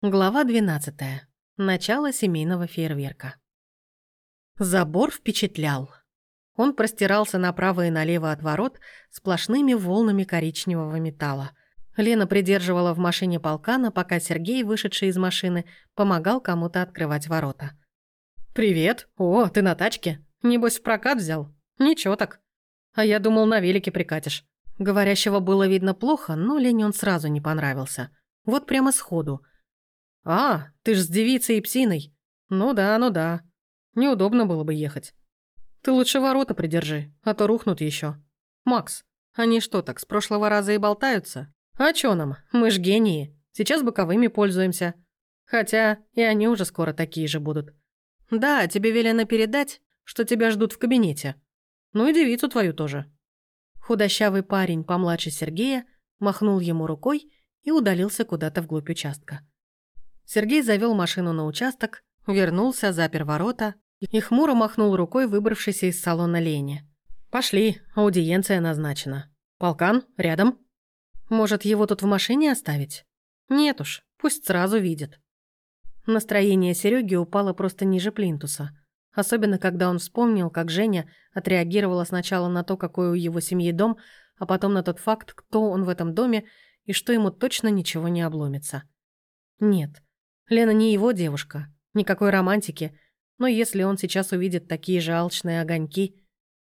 Глава 12. Начало семейного фейерверка. Забор впечатлял. Он простирался направо и налево от ворот сплошными волнами коричневого металла. Лена придерживала в машине полкана, пока Сергей, вышедший из машины, помогал кому-то открывать ворота. «Привет! О, ты на тачке? Небось, в прокат взял? Ничего так. А я думал, на велике прикатишь». Говорящего было видно плохо, но Лене он сразу не понравился. Вот прямо сходу. «А, ты ж с девицей и псиной. Ну да, ну да. Неудобно было бы ехать. Ты лучше ворота придержи, а то рухнут еще. Макс, они что так, с прошлого раза и болтаются? А чё нам? Мы ж гении. Сейчас боковыми пользуемся. Хотя и они уже скоро такие же будут. Да, тебе велено передать, что тебя ждут в кабинете. Ну и девицу твою тоже». Худощавый парень помладше Сергея махнул ему рукой и удалился куда-то вглубь участка. Сергей завёл машину на участок, вернулся, запер ворота и хмуро махнул рукой выбравшейся из салона Лене. «Пошли, аудиенция назначена. Полкан, рядом. Может, его тут в машине оставить? Нет уж, пусть сразу видит». Настроение Серёги упало просто ниже плинтуса. Особенно, когда он вспомнил, как Женя отреагировала сначала на то, какой у его семьи дом, а потом на тот факт, кто он в этом доме и что ему точно ничего не обломится. Нет. Лена не его девушка, никакой романтики, но если он сейчас увидит такие же алчные огоньки...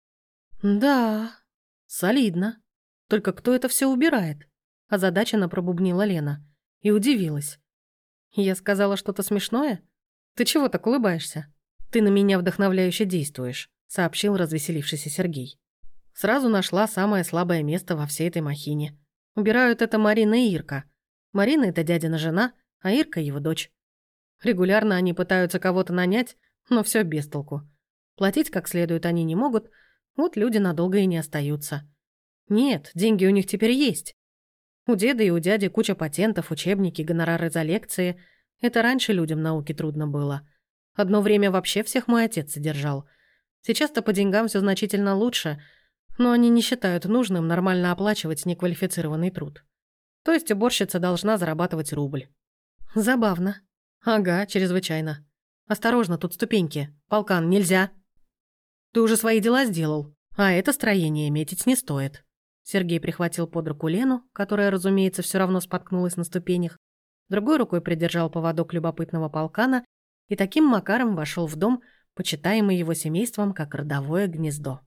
Да, солидно. Только кто это все убирает? Озадаченно пробубнила Лена и удивилась. Я сказала что-то смешное? Ты чего так улыбаешься? Ты на меня вдохновляюще действуешь, сообщил развеселившийся Сергей. Сразу нашла самое слабое место во всей этой махине. Убирают это Марина и Ирка. Марина — это дядина жена, а Ирка — его дочь. Регулярно они пытаются кого-то нанять, но все без толку. Платить как следует они не могут, вот люди надолго и не остаются. Нет, деньги у них теперь есть. У деда и у дяди куча патентов, учебники, гонорары за лекции. Это раньше людям науки трудно было. Одно время вообще всех мой отец содержал. Сейчас-то по деньгам все значительно лучше, но они не считают нужным нормально оплачивать неквалифицированный труд. То есть уборщица должна зарабатывать рубль. Забавно. Ага, чрезвычайно. Осторожно, тут ступеньки. Полкан, нельзя. Ты уже свои дела сделал, а это строение метить не стоит. Сергей прихватил под руку Лену, которая, разумеется, все равно споткнулась на ступенях, другой рукой придержал поводок любопытного полкана и таким макаром вошел в дом, почитаемый его семейством как родовое гнездо.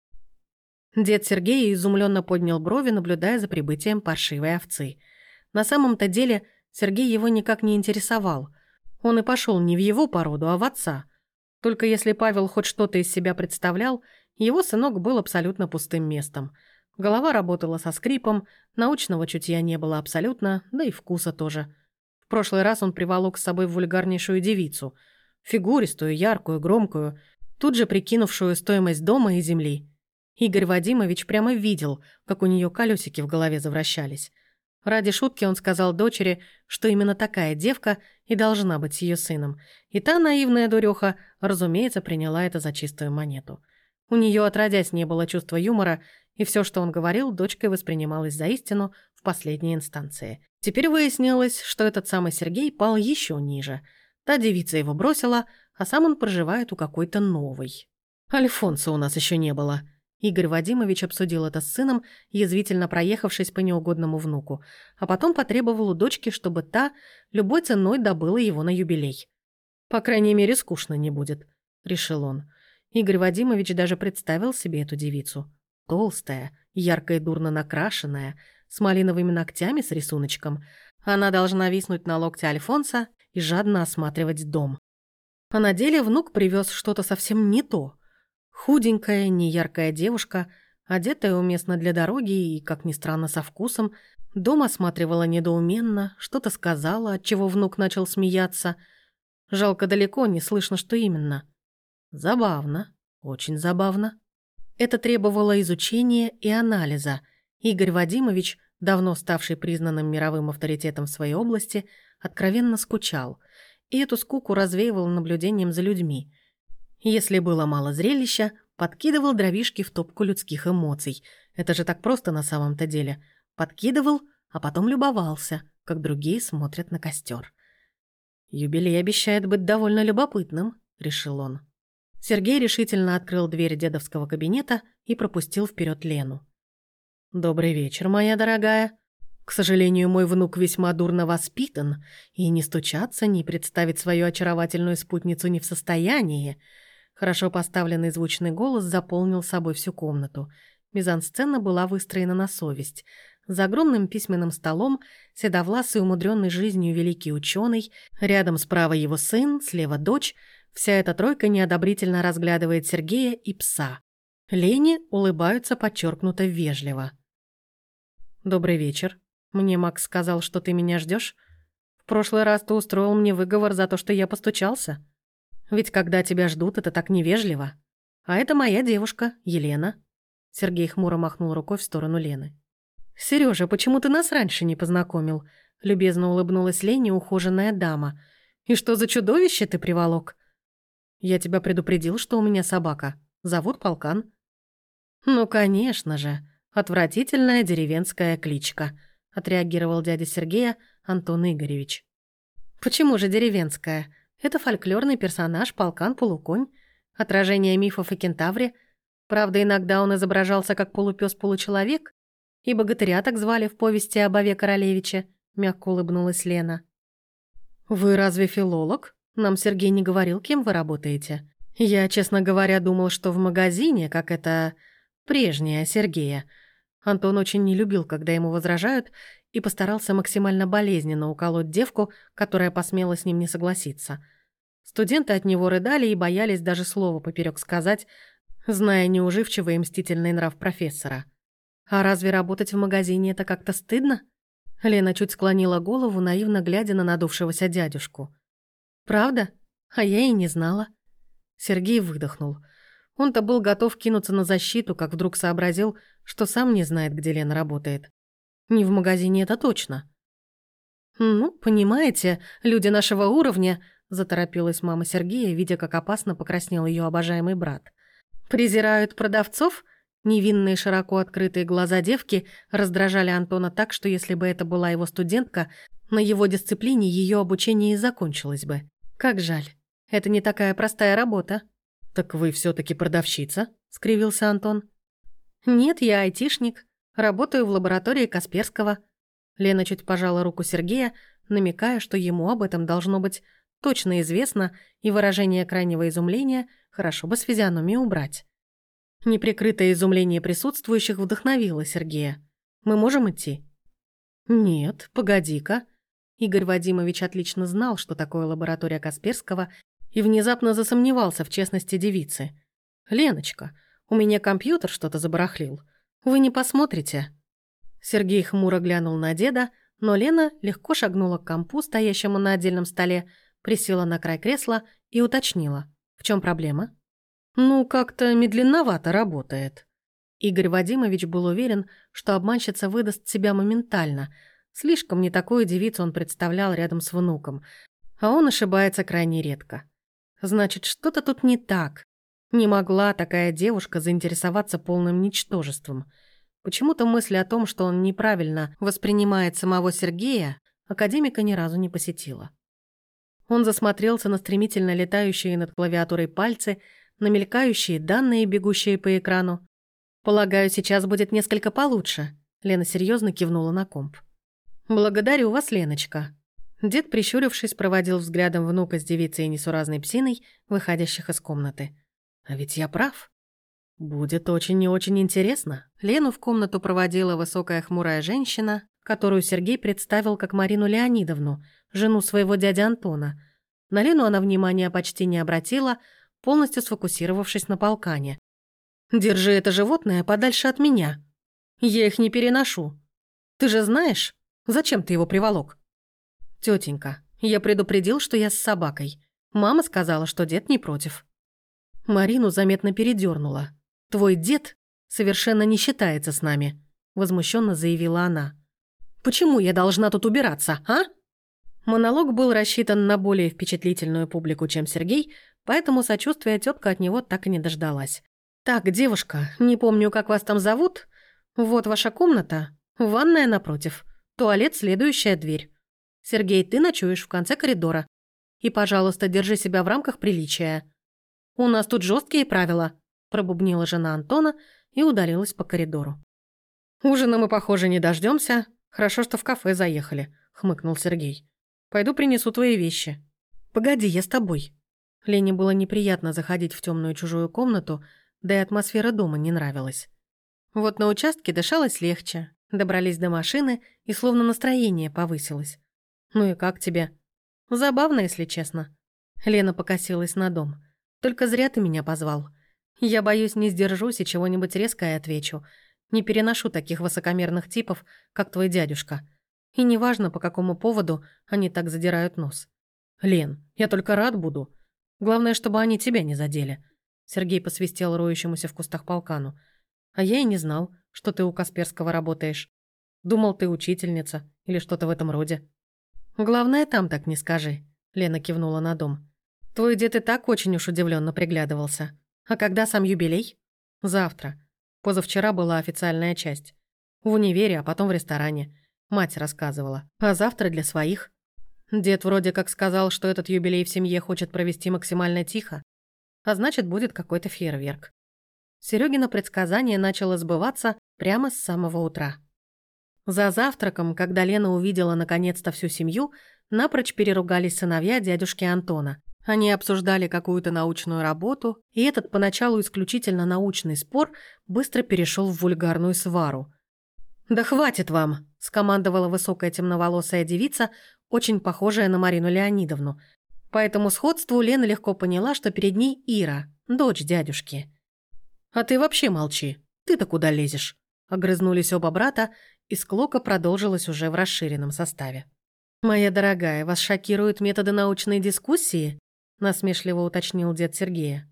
Дед Сергей изумленно поднял брови, наблюдая за прибытием паршивой овцы. На самом-то деле Сергей его никак не интересовал. Он и пошел не в его породу, а в отца. Только если Павел хоть что-то из себя представлял, его сынок был абсолютно пустым местом. Голова работала со скрипом, научного чутья не было абсолютно, да и вкуса тоже. В прошлый раз он приволок с собой вульгарнейшую девицу. Фигуристую, яркую, громкую, тут же прикинувшую стоимость дома и земли. Игорь Вадимович прямо видел, как у нее колесики в голове завращались. Ради шутки он сказал дочери, что именно такая девка и должна быть с ее сыном. И та наивная дуреха, разумеется, приняла это за чистую монету. У нее отродясь не было чувства юмора, и все, что он говорил, дочкой воспринималось за истину в последней инстанции. Теперь выяснилось, что этот самый Сергей пал еще ниже. Та девица его бросила, а сам он проживает у какой-то новой. Альфонса у нас еще не было. Игорь Вадимович обсудил это с сыном, язвительно проехавшись по неугодному внуку, а потом потребовал у дочки, чтобы та любой ценой добыла его на юбилей. «По крайней мере, скучно не будет», — решил он. Игорь Вадимович даже представил себе эту девицу. Толстая, ярко и дурно накрашенная, с малиновыми ногтями с рисуночком. Она должна виснуть на локте Альфонса и жадно осматривать дом. А на деле внук привез что-то совсем не то. Худенькая, неяркая девушка, одетая уместно для дороги и, как ни странно, со вкусом, дом осматривала недоуменно, что-то сказала, отчего внук начал смеяться. Жалко, далеко не слышно, что именно. Забавно, очень забавно. Это требовало изучения и анализа. Игорь Вадимович, давно ставший признанным мировым авторитетом в своей области, откровенно скучал, и эту скуку развеивал наблюдением за людьми. Если было мало зрелища, подкидывал дровишки в топку людских эмоций. Это же так просто на самом-то деле. Подкидывал, а потом любовался, как другие смотрят на костер. «Юбилей обещает быть довольно любопытным», — решил он. Сергей решительно открыл дверь дедовского кабинета и пропустил вперед Лену. «Добрый вечер, моя дорогая. К сожалению, мой внук весьма дурно воспитан, и ни стучаться, ни представить свою очаровательную спутницу не в состоянии». Хорошо поставленный звучный голос заполнил собой всю комнату. Мизансцена была выстроена на совесть. За огромным письменным столом седовласый, умудренный жизнью великий ученый, рядом справа его сын, слева дочь. Вся эта тройка неодобрительно разглядывает Сергея и пса. Лене улыбаются подчеркнуто вежливо. «Добрый вечер. Мне Макс сказал, что ты меня ждешь. В прошлый раз ты устроил мне выговор за то, что я постучался. Ведь когда тебя ждут, это так невежливо. А это моя девушка, Елена». Сергей хмуро махнул рукой в сторону Лены. «Серёжа, почему ты нас раньше не познакомил?» Любезно улыбнулась Лене ухоженная дама. «И что за чудовище ты приволок?» «Я тебя предупредил, что у меня собака. Зовут Полкан». «Ну, конечно же. Отвратительная деревенская кличка», отреагировал дядя Сергея Антон Игоревич. «Почему же деревенская? Это фольклорный персонаж Полкан-полуконь, отражение мифов о кентавре. Правда, иногда он изображался как полупёс-получеловек, и богатыря так звали в повести об Ове Королевиче», мягко улыбнулась Лена. «Вы разве филолог? Нам Сергей не говорил, кем вы работаете. Я, честно говоря, думал, что в магазине, как это прежняя Сергея». Антон очень не любил, когда ему возражают, и постарался максимально болезненно уколоть девку, которая посмела с ним не согласиться. Студенты от него рыдали и боялись даже слова поперек сказать, зная неуживчивый и мстительный нрав профессора. «А разве работать в магазине — это как-то стыдно?» Лена чуть склонила голову, наивно глядя на надувшегося дядюшку. «Правда? А я и не знала». Сергей выдохнул. Он-то был готов кинуться на защиту, как вдруг сообразил, что сам не знает, где Лена работает. Не в магазине, это точно. «Ну, понимаете, люди нашего уровня», — заторопилась мама Сергея, видя, как опасно покраснел ее обожаемый брат. «Презирают продавцов?» Невинные широко открытые глаза девки раздражали Антона так, что если бы это была его студентка, на его дисциплине ее обучение и закончилось бы. Как жаль. Это не такая простая работа. «Так вы все-таки продавщица?» — скривился Антон. «Нет, я айтишник. Работаю в лаборатории Касперского». Лена чуть пожала руку Сергея, намекая, что ему об этом должно быть точно известно, и выражение крайнего изумления хорошо бы с физиономии убрать. Неприкрытое изумление присутствующих вдохновило Сергея. «Мы можем идти?» «Нет, погоди-ка». Игорь Вадимович отлично знал, что такое лаборатория Касперского, и внезапно засомневался в честности девицы. «Леночка, у меня компьютер что-то забарахлил. Вы не посмотрите?» Сергей хмуро глянул на деда, но Лена легко шагнула к компу, стоящему на отдельном столе, присела на край кресла и уточнила. «В чем проблема?» «Ну, как-то медленновато работает». Игорь Вадимович был уверен, что обманщица выдаст себя моментально. Слишком не такую девицу он представлял рядом с внуком, а он ошибается крайне редко. Значит, что-то тут не так. Не могла такая девушка заинтересоваться полным ничтожеством. Почему-то мысль о том, что он неправильно воспринимает самого Сергея, академика ни разу не посетила. Он засмотрелся на стремительно летающие над клавиатурой пальцы, на мелькающие данные, бегущие по экрану. «Полагаю, сейчас будет несколько получше», — Лена серьезно кивнула на комп. «Благодарю вас, Леночка». Дед, прищурившись, проводил взглядом внука с девицей и несуразной псиной, выходящих из комнаты. «А ведь я прав. Будет очень и очень интересно». Лену в комнату проводила высокая хмурая женщина, которую Сергей представил как Марину Леонидовну, жену своего дяди Антона. На Лену она внимания почти не обратила, полностью сфокусировавшись на Полкане. «Держи это животное подальше от меня. Я их не переношу. Ты же знаешь, зачем ты его приволок?» «Тетенька, я предупредил, что я с собакой. Мама сказала, что дед не против». Марину заметно передернула. «Твой дед совершенно не считается с нами», — возмущенно заявила она. «Почему я должна тут убираться, а?» Монолог был рассчитан на более впечатлительную публику, чем Сергей, поэтому сочувствия тетка от него так и не дождалась. «Так, девушка, не помню, как вас там зовут. Вот ваша комната, ванная напротив, туалет — следующая дверь. Сергей, ты ночуешь в конце коридора. И, пожалуйста, держи себя в рамках приличия. У нас тут жесткие правила», – пробубнила жена Антона и удалилась по коридору. «Ужина мы, похоже, не дождемся. Хорошо, что в кафе заехали», – хмыкнул Сергей. «Пойду принесу твои вещи». «Погоди, я с тобой». Лене было неприятно заходить в темную чужую комнату, да и атмосфера дома не нравилась. Вот на участке дышалось легче, добрались до машины, и словно настроение повысилось. «Ну и как тебе?» «Забавно, если честно». Лена покосилась на дом. «Только зря ты меня позвал. Я боюсь, не сдержусь и чего-нибудь резкое отвечу. Не переношу таких высокомерных типов, как твой дядюшка. И неважно, по какому поводу они так задирают нос». «Лен, я только рад буду. Главное, чтобы они тебя не задели». Сергей посвистел роющемуся в кустах полкану. «А я и не знал, что ты у Касперского работаешь. Думал, ты учительница или что-то в этом роде». «Главное, там так не скажи», — Лена кивнула на дом. «Твой дед и так очень уж удивленно приглядывался. А когда сам юбилей?» «Завтра. Позавчера была официальная часть. В универе, а потом в ресторане. Мать рассказывала. А завтра для своих. Дед вроде как сказал, что этот юбилей в семье хочет провести максимально тихо. А значит, будет какой-то фейерверк». Серёгино предсказание начало сбываться прямо с самого утра. За завтраком, когда Лена увидела наконец-то всю семью, напрочь переругались сыновья дядюшки Антона. Они обсуждали какую-то научную работу, и этот поначалу исключительно научный спор быстро перешел в вульгарную свару. «Да хватит вам!» – скомандовала высокая темноволосая девица, очень похожая на Марину Леонидовну. По этому сходству Лена легко поняла, что перед ней Ира, дочь дядюшки. «А ты вообще молчи. Ты-то куда лезешь?» Огрызнулись оба брата, и склока продолжилась уже в расширенном составе. «Моя дорогая, вас шокируют методы научной дискуссии?» насмешливо уточнил дед Сергея.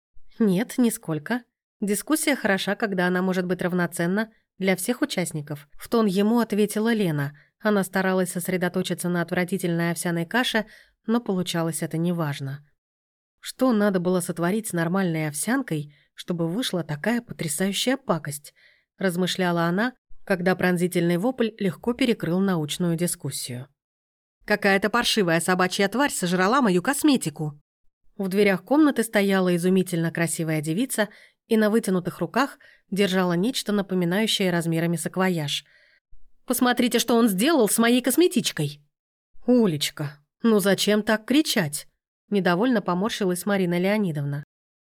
«Нет, нисколько. Дискуссия хороша, когда она может быть равноценна для всех участников», в тон ему ответила Лена. Она старалась сосредоточиться на отвратительной овсяной каше, но получалось это неважно. Что надо было сотворить с нормальной овсянкой, чтобы вышла такая потрясающая пакость, размышляла она, когда пронзительный вопль легко перекрыл научную дискуссию. «Какая-то паршивая собачья тварь сожрала мою косметику!» В дверях комнаты стояла изумительно красивая девица и на вытянутых руках держала нечто напоминающее размерами саквояж. «Посмотрите, что он сделал с моей косметичкой!» «Улечка, ну зачем так кричать?» Недовольно поморщилась Марина Леонидовна.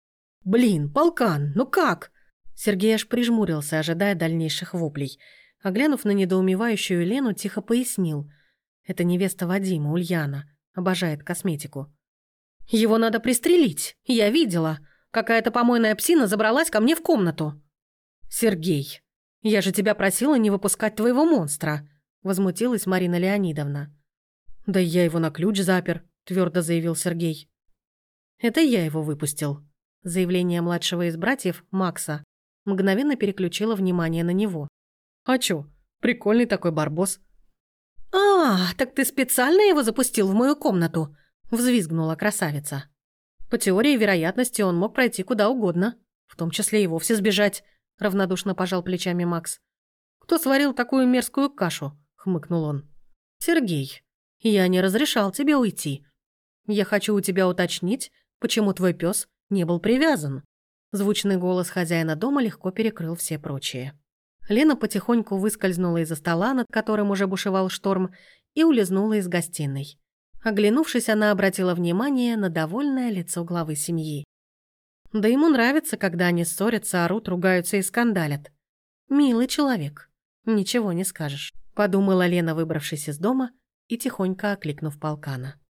«Блин, полкан, ну как?» Сергей аж прижмурился, ожидая дальнейших воплей. А глянув на недоумевающую Лену, тихо пояснил. Это невеста Вадима, Ульяна. Обожает косметику. «Его надо пристрелить. Я видела. Какая-то помойная псина забралась ко мне в комнату». «Сергей, я же тебя просила не выпускать твоего монстра», возмутилась Марина Леонидовна. «Да я его на ключ запер», твердо заявил Сергей. «Это я его выпустил». Заявление младшего из братьев, Макса, мгновенно переключило внимание на него. «А чё? Прикольный такой барбос». «А, так ты специально его запустил в мою комнату?» – взвизгнула красавица. «По теории вероятности он мог пройти куда угодно, в том числе и вовсе сбежать», – равнодушно пожал плечами Макс. «Кто сварил такую мерзкую кашу?» – хмыкнул он. «Сергей, я не разрешал тебе уйти. Я хочу у тебя уточнить, почему твой пес не был привязан». Звучный голос хозяина дома легко перекрыл все прочие. Лена потихоньку выскользнула из-за стола, над которым уже бушевал шторм, и улизнула из гостиной. Оглянувшись, она обратила внимание на довольное лицо главы семьи. Да ему нравится, когда они ссорятся, орут, ругаются и скандалят. Милый человек, ничего не скажешь, подумала Лена, выбравшись из дома и тихонько окликнув полкана.